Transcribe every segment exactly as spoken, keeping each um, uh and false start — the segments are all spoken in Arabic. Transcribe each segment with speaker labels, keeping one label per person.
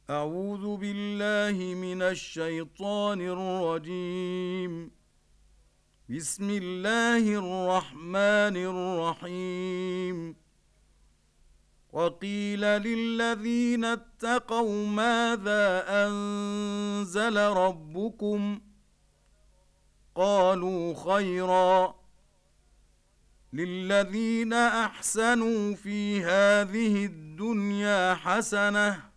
Speaker 1: أعوذ بالله من الشيطان الرجيم. بسم الله الرحمن الرحيم. وقيل للذين اتقوا ماذا أنزل ربكم؟ قالوا خيرا. للذين أحسنوا في هذه الدنيا حسنة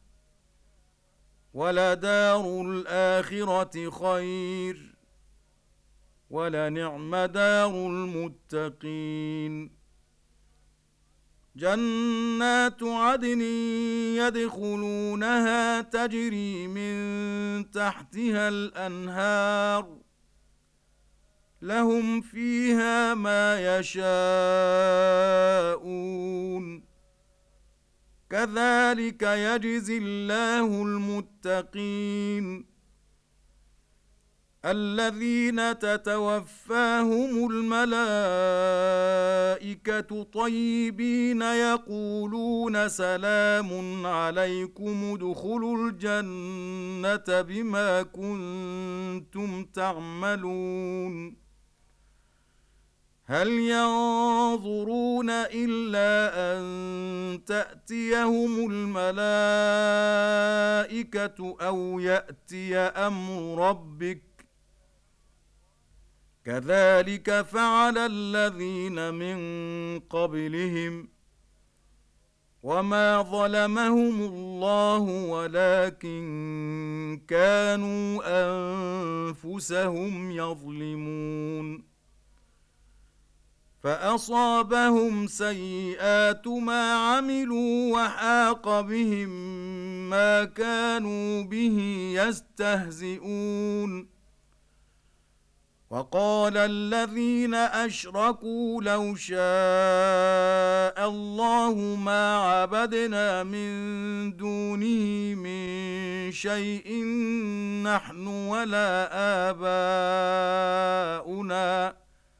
Speaker 1: ولدار الآخرة خير ولنعم دار المتقين. جنات عدن يدخلونها تجري من تحتها الأنهار لهم فيها ما يشاءون كذلك يجزي الله المتقين الذين تتوفاهم الملائكة طيبين يقولون سلام عليكم ادخلوا الجنة بما كنتم تعملون. هل ينظرون إلا أن تأتيهم الملائكة أو يأتي أمر ربك كذلك فعل الذين من قبلهم وما ظلمهم الله ولكن كانوا أنفسهم يظلمون. فأصابهم سيئات ما عملوا وحاق بهم ما كانوا به يستهزئون. وقال الذين أشركوا لو شاء الله ما عبدنا من دونه من شيء نحن ولا آباؤنا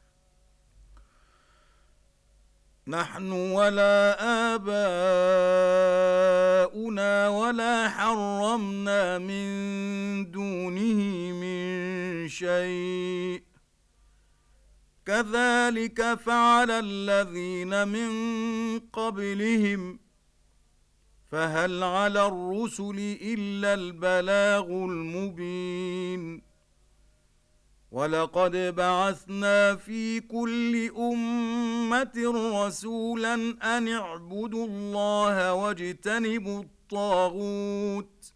Speaker 1: نحن ولا آباؤنا ولا حرمنا من دونه من شيء كذلك فعل الذين من قبلهم فهل على الرسل إلا البلاغ المبين. ولقد بعثنا في كل أمة رسولا أن اعبدوا الله واجتنبوا الطاغوت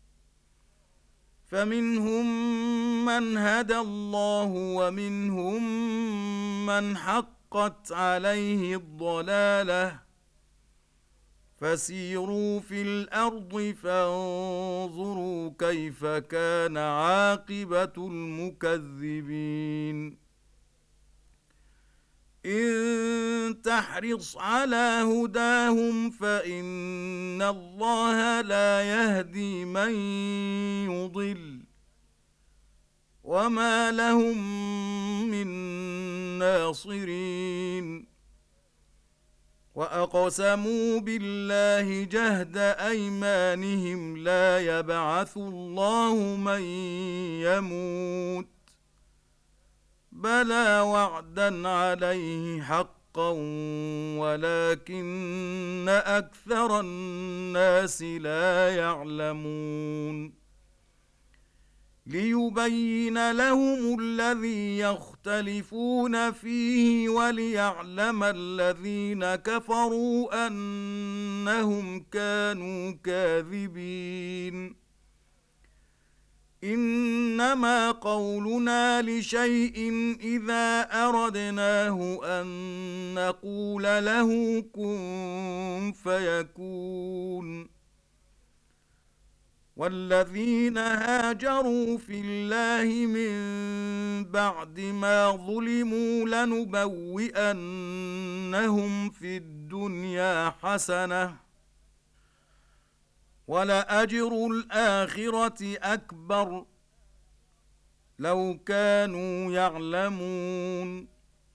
Speaker 1: فمنهم من هدى الله ومنهم من حقت عليه الضلالة فسيروا في الأرض فانظروا كيف كان عاقبة المكذبين. إن تحرص على هداهم فإن الله لا يهدي من يضل وما لهم من ناصرين. وأقسموا بالله جهد أيمانهم لا يبعث الله من يموت بلى وعدا عليه حقا ولكن أكثر الناس لا يعلمون. ليبين لهم الذي يختلفون فيه وليعلم الذين كفروا أنهم كانوا كاذبين. إنما قولنا لشيء إذا أردناه أن نقول له كن فيكون. والذين هاجروا في الله من بعد ما ظلموا لنبوئنهم في الدنيا حسنة ولأجر الآخرة أكبر لو كانوا يعلمون.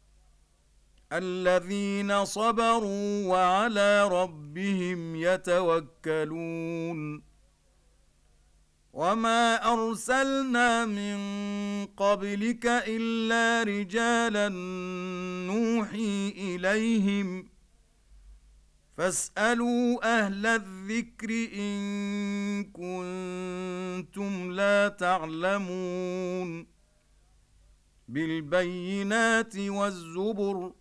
Speaker 1: الذين صبروا وعلى ربهم يتوكلون. وما أرسلنا من قبلك إلا رجالا نوحي إليهم فاسألوا أهل الذكر إن كنتم لا تعلمون بالبينات والزبر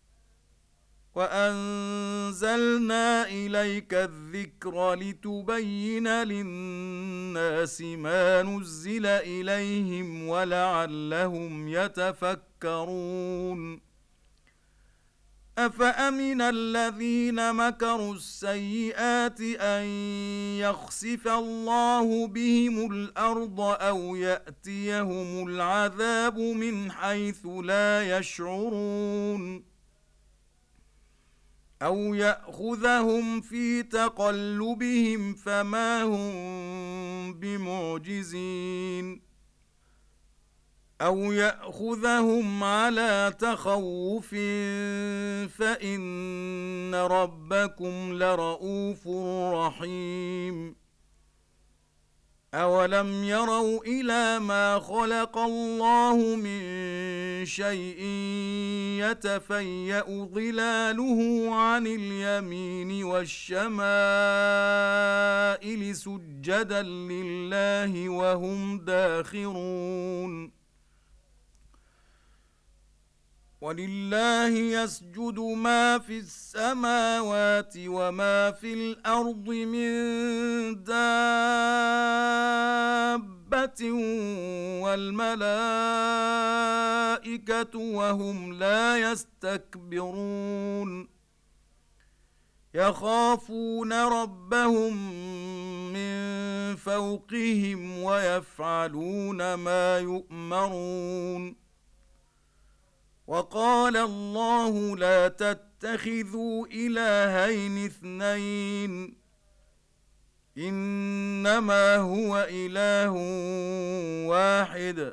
Speaker 1: وأنزلنا إليك الذكر لتبين للناس ما نزل إليهم ولعلهم يتفكرون أفأمن الذين مكروا السيئات أن يخسف الله بهم الأرض أو يأتيهم العذاب من حيث لا يشعرون أو يأخذهم في تقلبهم فما هم بمعجزين أو يأخذهم على تخوف فإن ربكم لرؤوف رحيم أولم يروا إلى ما خلق الله من شيء يتفيأ ظلاله عن اليمين والشمائل سجدا لله وهم داخرون ولله يسجد ما في السماوات وما في الأرض من دابة والملائكة وهم لا يستكبرون يخافون ربهم من فوقهم ويفعلون ما يؤمرون وقال الله لا تتخذوا إلهين اثنين إنما هو إله واحد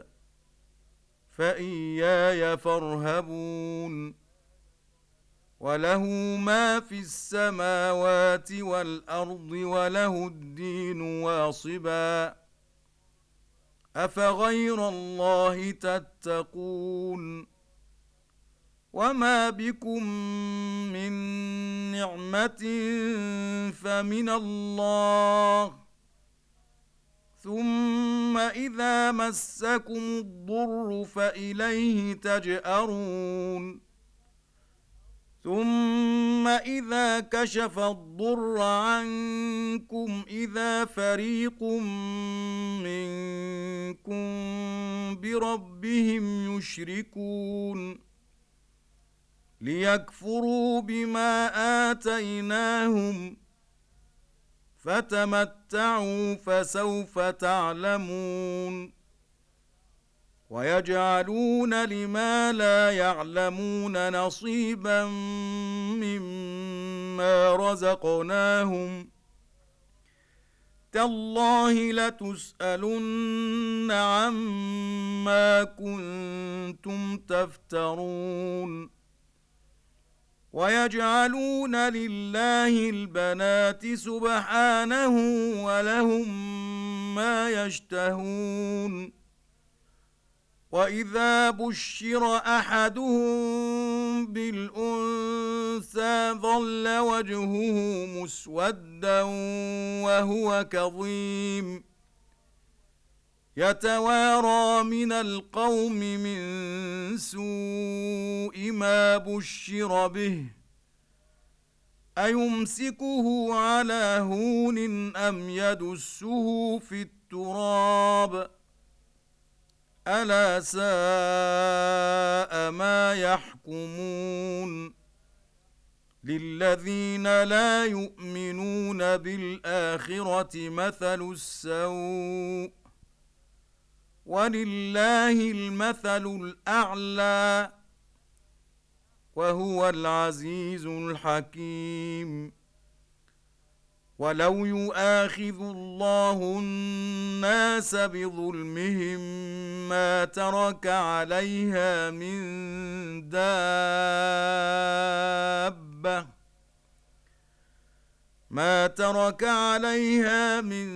Speaker 1: فإياي فارهبون وله ما في السماوات والأرض وله الدين واصبا أفغير الله تتقون وما بكم من نعمة فمن الله ثم إذا مسكم الضر فإليه تجأرون ثم إذا كشف الضر عنكم إذا فريق منكم بربهم يشركون ليكفروا بما آتيناهم فتمتعوا فسوف تعلمون ويجعلون لما لا يعلمون نصيبا مما رزقناهم تالله لتسألن عما كنتم تفترون ويجعلون لله البنات سبحانه ولهم ما يشتهون وإذا بشر أحدهم بالأنثى ظل وجهه مسودا وهو كظيم يتوارى من القوم من سوء ما بشر به أيمسكه على هون أم يدسه في التراب ألا ساء ما يحكمون للذين لا يؤمنون بالآخرة مثل السوء ولله المثل الأعلى وهو العزيز الحكيم ولو يؤاخذ الله الناس بظلمهم ما ترك عليها من دابة ما ترك عليها من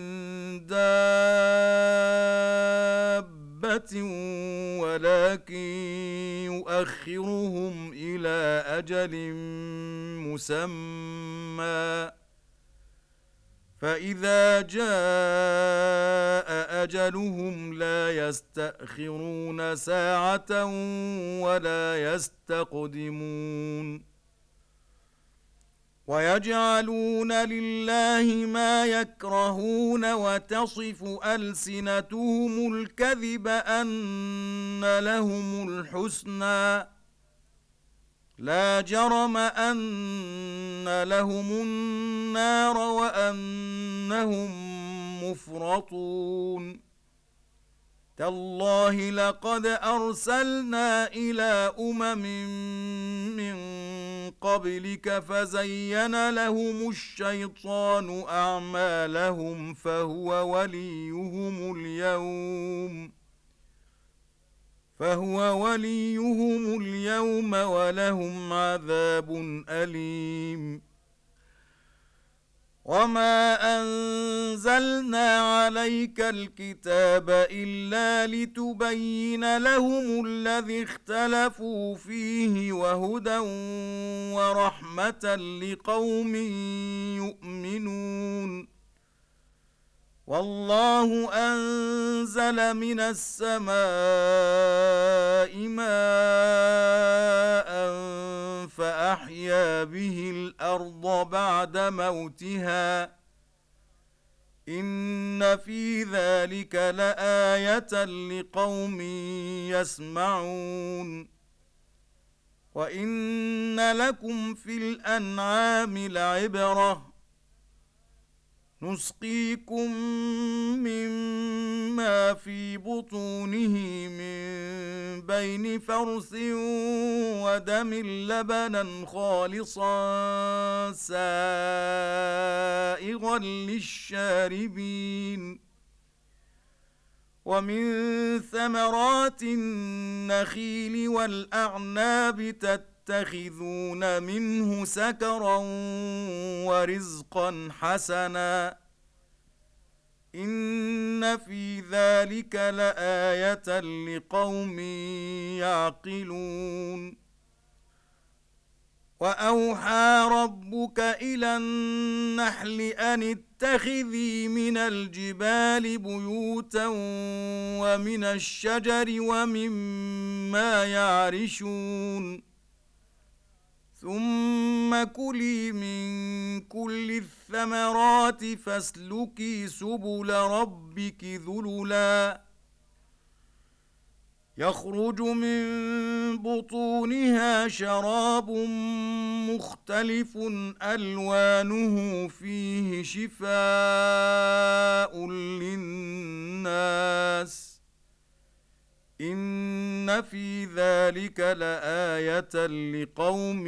Speaker 1: دابة ولكن يؤخرهم إلى أجل مسمى فإذا جاء أجلهم لا يستأخرون ساعة ولا يستقدمون ويجعلون لله ما يكرهون وتصف ألسنتهم الكذب أن لهم الحسنى لا جرم أن لهم النار وأنهم مفرطون تالله لقد أرسلنا إلى أمم من قبلك فزين لهم الشيطان أعمالهم فهو وليهم اليوم فهو وليهم اليوم ولهم عذاب أليم وما أنزلنا عليك الكتاب إلا لتبين لهم الذي اختلفوا فيه وهدى ورحمة لقوم يؤمنون والله أنزل من السماء ماء فأحيا به الأرض بعد موتها إن في ذلك لآية لقوم يسمعون وإن لكم في الأنعام لعبرة نسقيكم مما في بطونه من بين فرث ودم لبنا خالصا سائغا للشاربين ومن ثمرات النخيل والأعناب تتخذون منه سكرا ورزقا حسنا إن في ذلك لآية لقوم يعقلون وأوحى ربك إلى النحل أن اتخذي من الجبال بيوتا ومن الشجر ومما يعرشون ثم كلي من كل الثمرات فاسلكي سبل ربك ذللا يخرج من بطونها شراب مختلف ألوانه فيه شفاء للناس إن في ذلك لآية لقوم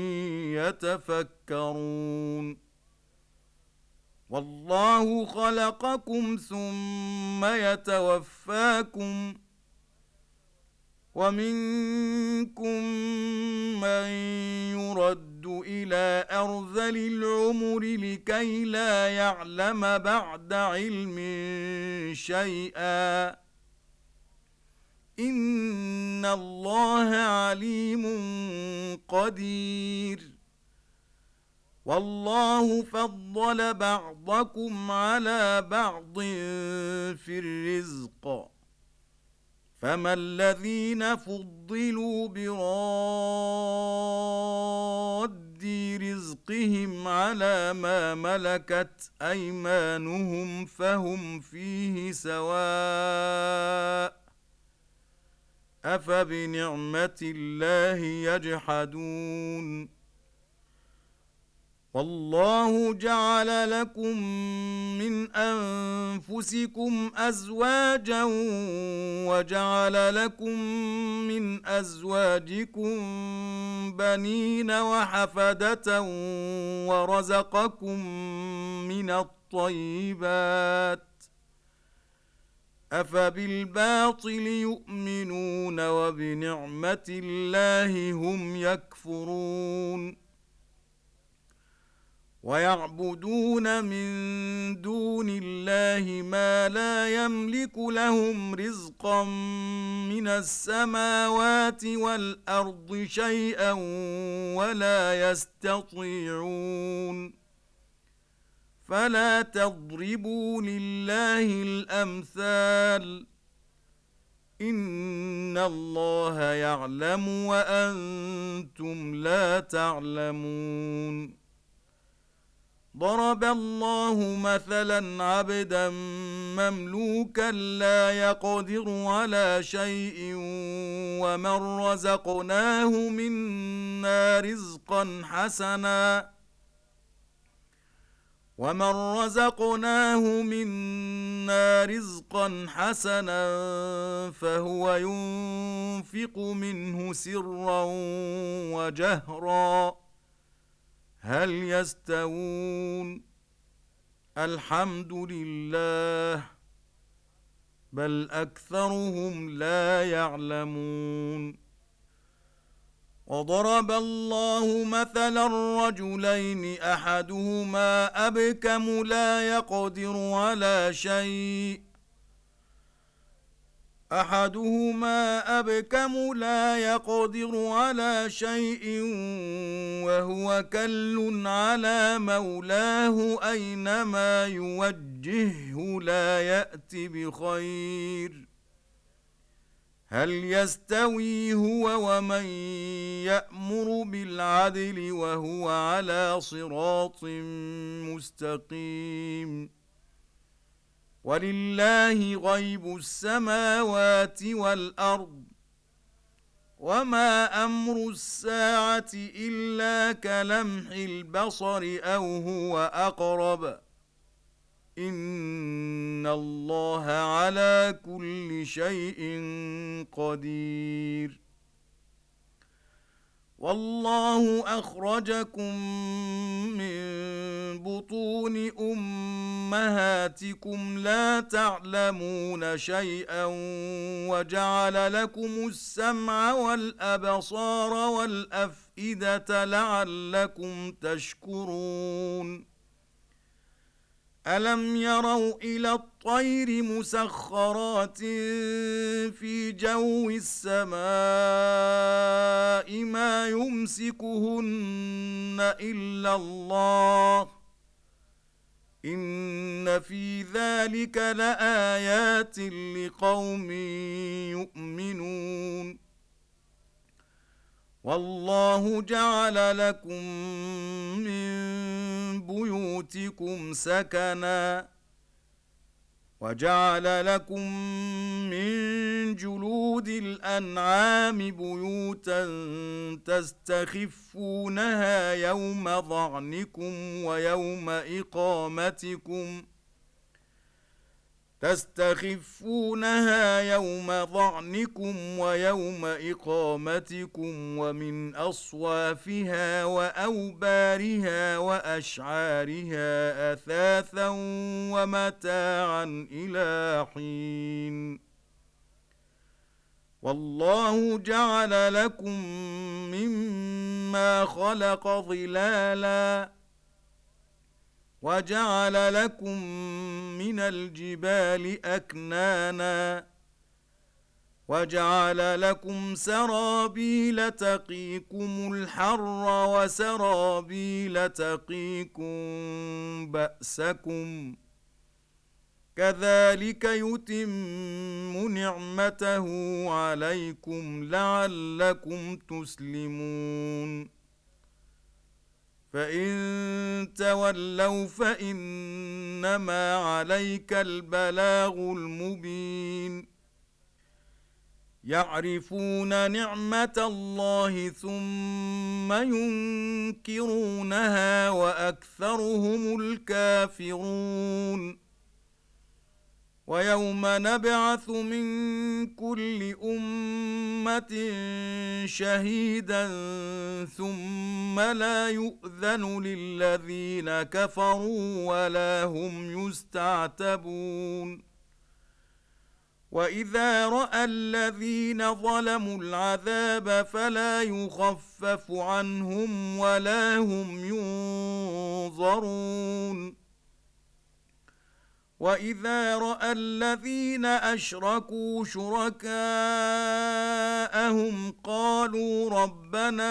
Speaker 1: يتفكرون والله خلقكم ثم يتوفاكم ومنكم من يرد إلى أرذل العمر لكي لا يعلم بعد علم شيئا إن الله عليم قدير والله فضل بعضكم على بعض في الرزق فما الذين فضلوا براد رزقهم على ما ملكت أيمانهم فهم فيه سواء أفبنعمة الله يجحدون والله جعل لكم من أنفسكم أزواجا وجعل لكم من أزواجكم بنين وحفدة ورزقكم من الطيبات أفبالباطل يؤمنون وبنعمة الله هم يكفرون ويعبدون من دون الله ما لا يملك لهم رزقا من السماوات والأرض شيئا ولا يستطيعون فلا تضربوا لله الأمثال إن الله يعلم وأنتم لا تعلمون ضرب الله مثلا عبدا مملوكا لا يقدر على شيء ومن رزقناه منا رزقا حسنا ومن رزقناه منا رزقا حسنا فهو ينفق منه سرا وجهرا هل يستوون الحمد لله بل أكثرهم لا يعلمون وضرب الله مثلا رجلين أحدهما أبكم لا يقدر على شيء أحدهما أبكم لا يقدر على شيء وهو كل على مولاه أينما يوجهه لا يأت بخير هل يستوي هو ومن يأمر بالعدل وهو على صراط مستقيم ولله غيب السماوات والأرض وما أمر الساعة إلا كلمح البصر أو هو أقرب إن الله على كل شيء قدير والله أخرجكم من بطون أمهاتكم لا تعلمون شيئا وجعل لكم السمع والأبصار والأفئدة لعلكم تشكرون ألم يروا إلى الطير مسخرات في جو السماء ما يمسكهن إلا الله إن في ذلك لآيات لقوم يؤمنون والله جعل لكم من بيوتكم سكنا وجعل لكم من جلود الأنعام بيوتا تستخفونها يوم ظعنكم ويوم إقامتكم تستخفونها يوم ظعنكم ويوم إقامتكم ومن أصوافها وأوبارها وأشعارها أثاثا ومتاعا إلى حين والله جعل لكم مما خلق ظلالا وجعل لكم من الجبال أكنانا وجعل لكم سرابيل تقيكم الحر وسرابيل تقيكم بأسكم كذلك يتم نعمته عليكم لعلكم تسلمون فإن تولوا فإنما عليك البلاغ المبين يعرفون نعمة الله ثم ينكرونها وأكثرهم الكافرون ويوم نبعث من كل أمة شهيدا ثم لا يؤذن للذين كفروا ولا هم يستعتبون وإذا رأى الذين ظلموا العذاب فلا يخفف عنهم ولا هم ينظرون وإذا رأى الذين أشركوا شركاءهم قالوا ربنا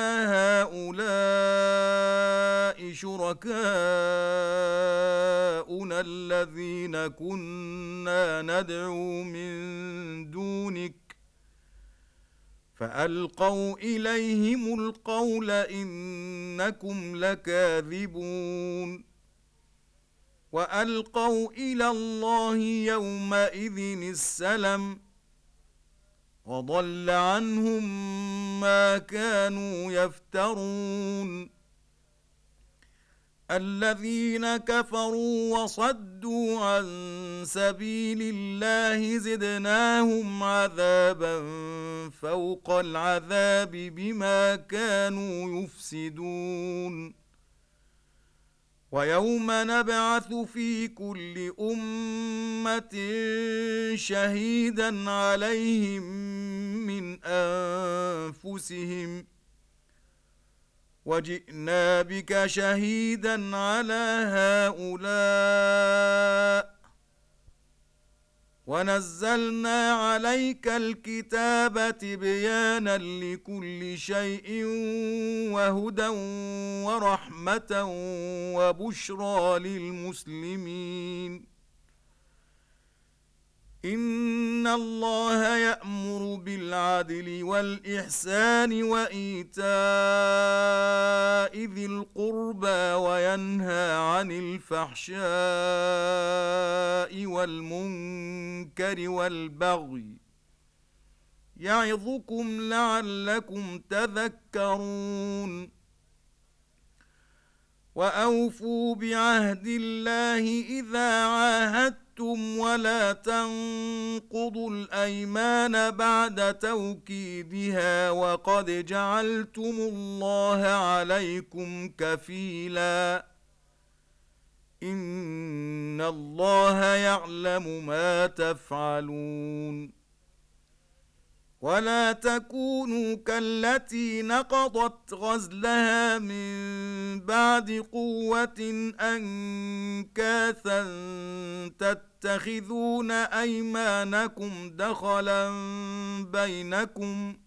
Speaker 1: هؤلاء شركاؤنا الذين كنا ندعو من دونك فألقوا إليهم القول إنكم لكاذبون وألقوا إلى الله يومئذ السلم وضل عنهم ما كانوا يفترون الذين كفروا وصدوا عن سبيل الله زدناهم عذابا فوق العذاب بما كانوا يفسدون ويوم نبعث في كل أمة شهيدا عليهم من أنفسهم وجئنا بك شهيدا على هؤلاء ونزلنا عليك الكتاب تبيانا لكل شيء وهدى ورحمة وبشرى للمسلمين إن الله يأمر بالعدل والإحسان وإيتاء ذي القربى وينهى عن الفحشاء والمنكر والبغي يعظكم لعلكم تذكرون وأوفوا بعهد الله إذا عاهدتم ولا تنقضوا الأيمان بعد توكيدها وقد جعلتم الله عليكم كفيلا إن الله يعلم ما تفعلون ولا تكونوا كالتي نقضت غزلها من بعد قوة أنكاثا تتخذون أيمانكم دخلا بينكم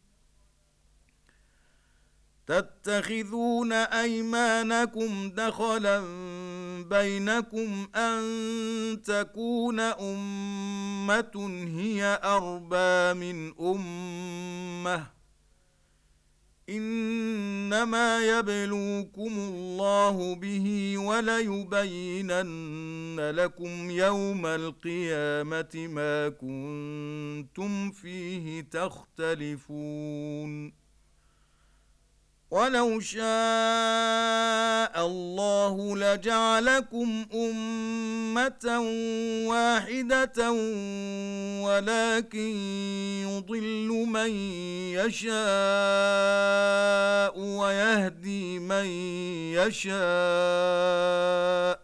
Speaker 1: تتخذون أيمانكم دخلا بينكم أن تكون أمة هي أربى من أمة إنما يبلوكم الله به وليبينن لكم يوم القيامة ما كنتم فيه تختلفون ولو شاء الله لجعلكم أمة واحدة ولكن يضل من يشاء ويهدي من يشاء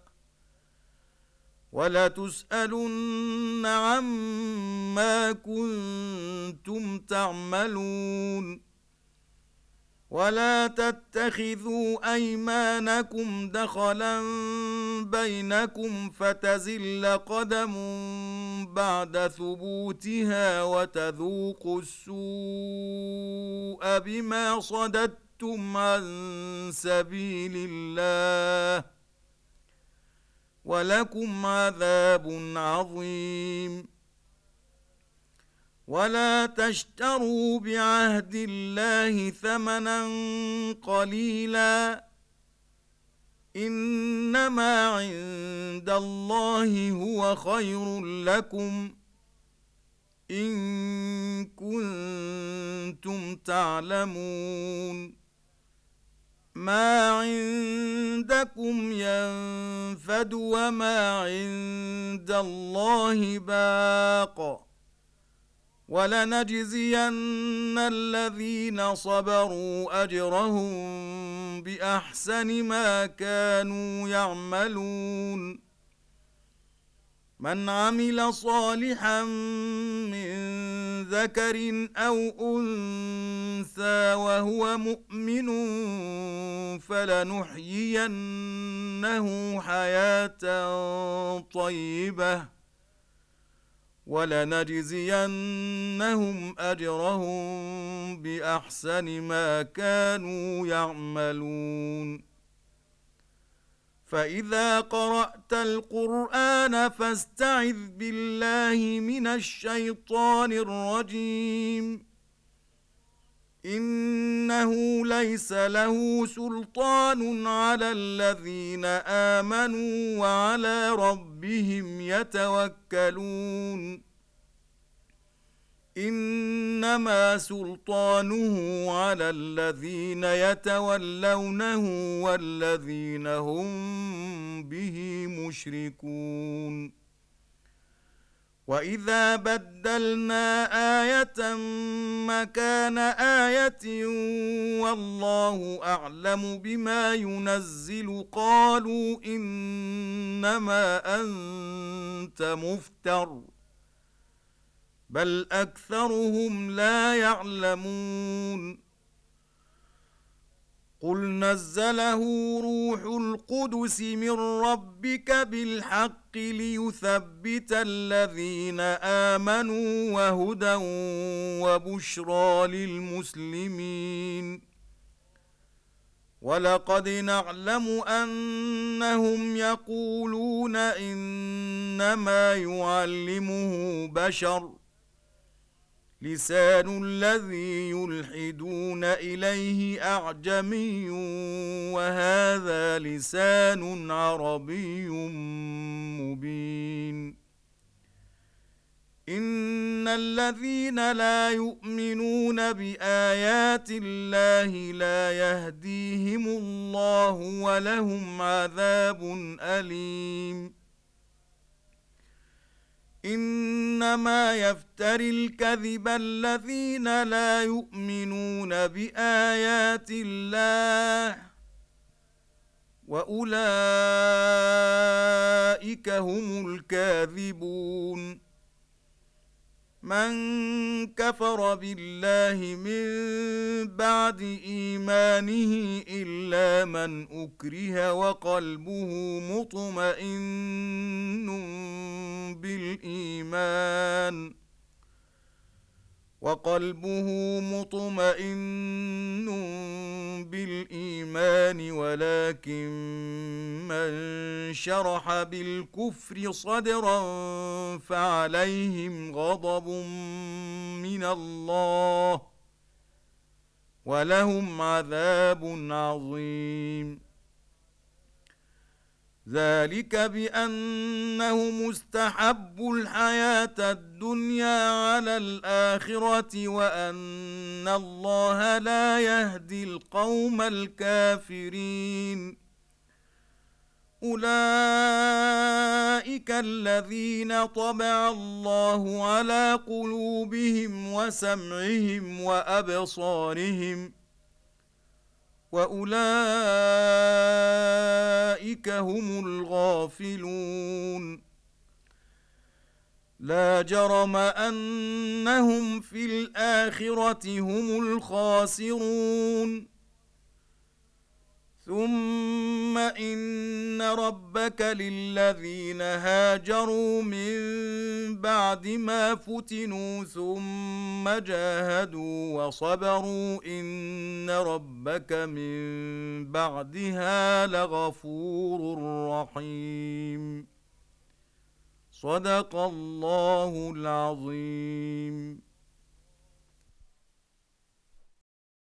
Speaker 1: ولتسألن عما كنتم تعملون ولا تتخذوا أيمانكم دخلا بينكم فتزل قدم بعد ثبوتها وتذوقوا السوء بما صددتم عن سبيل الله ولكم عذاب عظيم ولا تشتروا بعهد الله ثمنا قليلا إنما عند الله هو خير لكم إن كنتم تعلمون ما عندكم ينفد وما عند الله باق ولنجزين الذين صبروا أجرهم بأحسن ما كانوا يعملون من عمل صالحا من ذكر أو أنثى وهو مؤمن فلنحيينه حياة طيبة ولنجزينهم أجرهم بأحسن ما كانوا يعملون. فإذا قرأت القرآن فاستعذ بالله من الشيطان الرجيم. إنه ليس له سلطان على الذين آمنوا وعلى ربهم يتوكلون. إنما سلطانه على الذين يتولونه والذين هم به مشركون. وإذا بدلنا آية مكان آية والله أعلم بما ينزل قالوا إنما أنت مفتر بل أكثرهم لا يعلمون. قل نزله روح القدس من ربك بالحق ليثبت الذين آمنوا وهدى وبشرى للمسلمين. ولقد نعلم أنهم يقولون إنما يعلمه بشر لسان الذي يلحدون إليه أعجمي وهذا لسان عربي مبين. إن الذين لا يؤمنون بآيات الله لا يهديهم الله ولهم عذاب أليم. إنما يفتري الكذب الذين لا يؤمنون بآيات الله وأولئك هم الكاذبون. من كفر بالله من بعد إيمانه إلا من أكره وقلبه مطمئن بالإيمان وقلبه مطمئن بالإيمان ولكن من شرح بالكفر صدرا فعليهم غضب من الله ولهم عذاب عظيم. ذلك بأنه مستحب الحياة الدنيا على الآخرة وأن الله لا يهدي القوم الكافرين. أولئك الذين طبع الله على قلوبهم وسمعهم وأبصارهم وأولئك هم الغافلون. لا جرم أنهم في الآخرة هم الخاسرون. ثم إن ربك للذين هاجروا من بعد ما فتنوا ثم جاهدوا وصبروا إن ربك من بعدها لغفور رحيم. صدق الله العظيم.